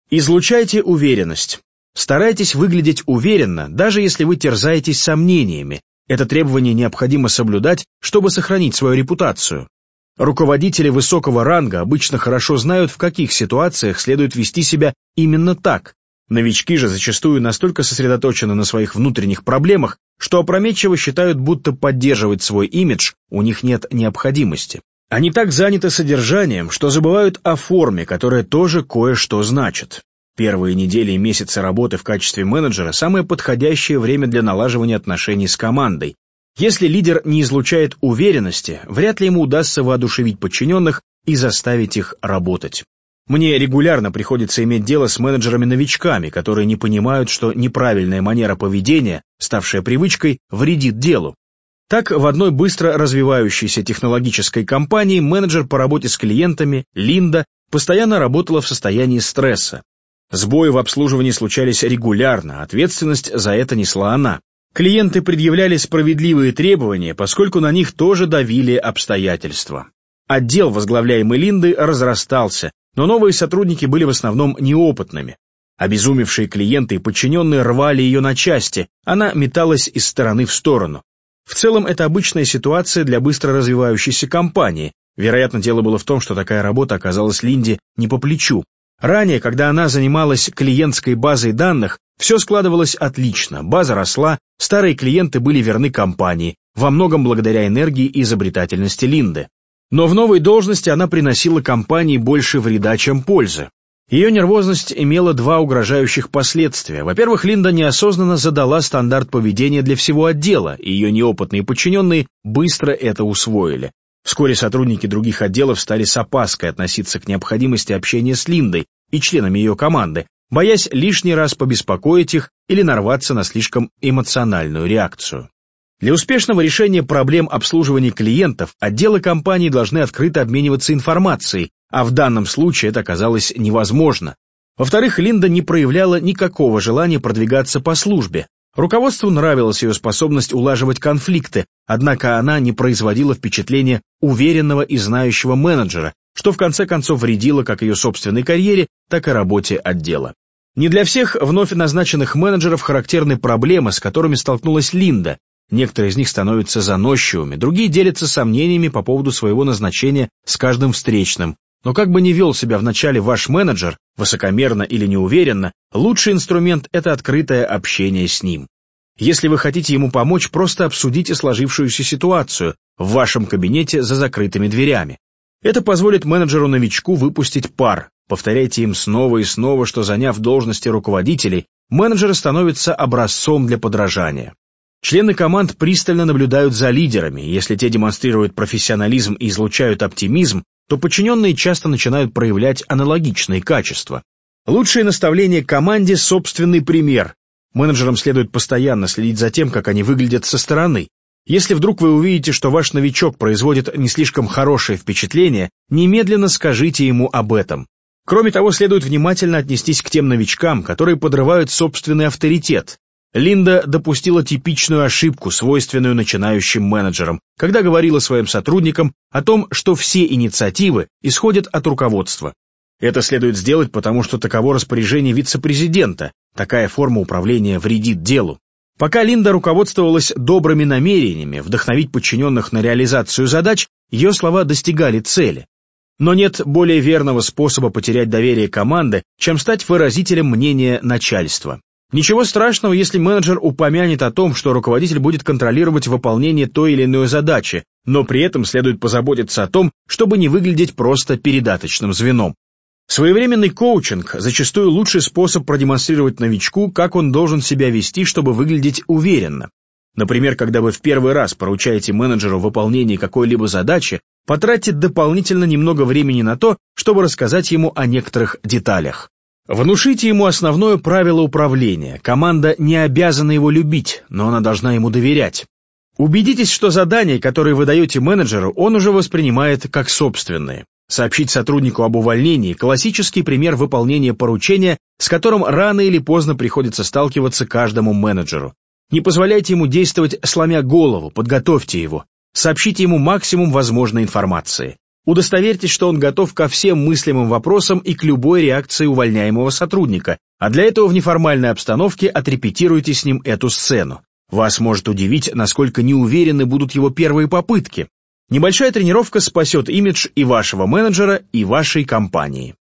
Излучайте уверенность. Старайтесь выглядеть уверенно, даже если вы терзаетесь сомнениями. Это требование необходимо соблюдать, чтобы сохранить свою репутацию. Руководители высокого ранга обычно хорошо знают, в каких ситуациях следует вести себя именно так. Новички же зачастую настолько сосредоточены на своих внутренних проблемах, что опрометчиво считают, будто поддерживать свой имидж у них нет необходимости. Они так заняты содержанием, что забывают о форме, которая тоже кое-что значит. Первые недели и месяцы работы в качестве менеджера – самое подходящее время для налаживания отношений с командой. Если лидер не излучает уверенности, вряд ли ему удастся воодушевить подчиненных и заставить их работать. Мне регулярно приходится иметь дело с менеджерами-новичками, которые не понимают, что неправильная манера поведения, ставшая привычкой, вредит делу. Так, в одной быстро развивающейся технологической компании менеджер по работе с клиентами, Линда, постоянно работала в состоянии стресса. Сбои в обслуживании случались регулярно, ответственность за это несла она. Клиенты предъявляли справедливые требования, поскольку на них тоже давили обстоятельства. Отдел, возглавляемый Линдой, разрастался, но новые сотрудники были в основном неопытными. Обезумевшие клиенты и подчиненные рвали ее на части, она металась из стороны в сторону. В целом, это обычная ситуация для быстро развивающейся компании. Вероятно, дело было в том, что такая работа оказалась Линде не по плечу. Ранее, когда она занималась клиентской базой данных, все складывалось отлично, база росла, старые клиенты были верны компании, во многом благодаря энергии и изобретательности Линды. Но в новой должности она приносила компании больше вреда, чем пользы. Ее нервозность имела два угрожающих последствия. Во-первых, Линда неосознанно задала стандарт поведения для всего отдела, и ее неопытные подчиненные быстро это усвоили. Вскоре сотрудники других отделов стали с опаской относиться к необходимости общения с Линдой и членами ее команды, боясь лишний раз побеспокоить их или нарваться на слишком эмоциональную реакцию. Для успешного решения проблем обслуживания клиентов отделы компании должны открыто обмениваться информацией, а в данном случае это оказалось невозможно. Во-вторых, Линда не проявляла никакого желания продвигаться по службе. Руководству нравилась ее способность улаживать конфликты, однако она не производила впечатления уверенного и знающего менеджера, что в конце концов вредило как ее собственной карьере, так и работе отдела. Не для всех вновь назначенных менеджеров характерны проблемы, с которыми столкнулась Линда. Некоторые из них становятся заносчивыми, другие делятся сомнениями по поводу своего назначения с каждым встречным. Но как бы ни вел себя вначале ваш менеджер, высокомерно или неуверенно, лучший инструмент – это открытое общение с ним. Если вы хотите ему помочь, просто обсудите сложившуюся ситуацию в вашем кабинете за закрытыми дверями. Это позволит менеджеру-новичку выпустить пар. Повторяйте им снова и снова, что, заняв должности руководителей, менеджеры становятся образцом для подражания. Члены команд пристально наблюдают за лидерами, и если те демонстрируют профессионализм и излучают оптимизм, то подчиненные часто начинают проявлять аналогичные качества. Лучшее наставление команде – собственный пример. Менеджерам следует постоянно следить за тем, как они выглядят со стороны. Если вдруг вы увидите, что ваш новичок производит не слишком хорошее впечатление, немедленно скажите ему об этом. Кроме того, следует внимательно отнестись к тем новичкам, которые подрывают собственный авторитет. Линда допустила типичную ошибку, свойственную начинающим менеджерам, когда говорила своим сотрудникам о том, что все инициативы исходят от руководства. Это следует сделать, потому что таково распоряжение вице-президента. Такая форма управления вредит делу. Пока Линда руководствовалась добрыми намерениями вдохновить подчиненных на реализацию задач, ее слова достигали цели. Но нет более верного способа потерять доверие команды, чем стать выразителем мнения начальства. Ничего страшного, если менеджер упомянет о том, что руководитель будет контролировать выполнение той или иной задачи, но при этом следует позаботиться о том, чтобы не выглядеть просто передаточным звеном. Своевременный коучинг зачастую лучший способ продемонстрировать новичку, как он должен себя вести, чтобы выглядеть уверенно. Например, когда вы в первый раз поручаете менеджеру выполнение какой-либо задачи, потратьте дополнительно немного времени на то, чтобы рассказать ему о некоторых деталях. Внушите ему основное правило управления. Команда не обязана его любить, но она должна ему доверять. Убедитесь, что задания, которые вы даете менеджеру, он уже воспринимает как собственные. Сообщить сотруднику об увольнении – классический пример выполнения поручения, с которым рано или поздно приходится сталкиваться каждому менеджеру. Не позволяйте ему действовать сломя голову, подготовьте его. Сообщите ему максимум возможной информации. Удостоверьтесь, что он готов ко всем мыслимым вопросам и к любой реакции увольняемого сотрудника, а для этого в неформальной обстановке отрепетируйте с ним эту сцену. Вас может удивить, насколько неуверенны будут его первые попытки. Небольшая тренировка спасет имидж и вашего менеджера, и вашей компании.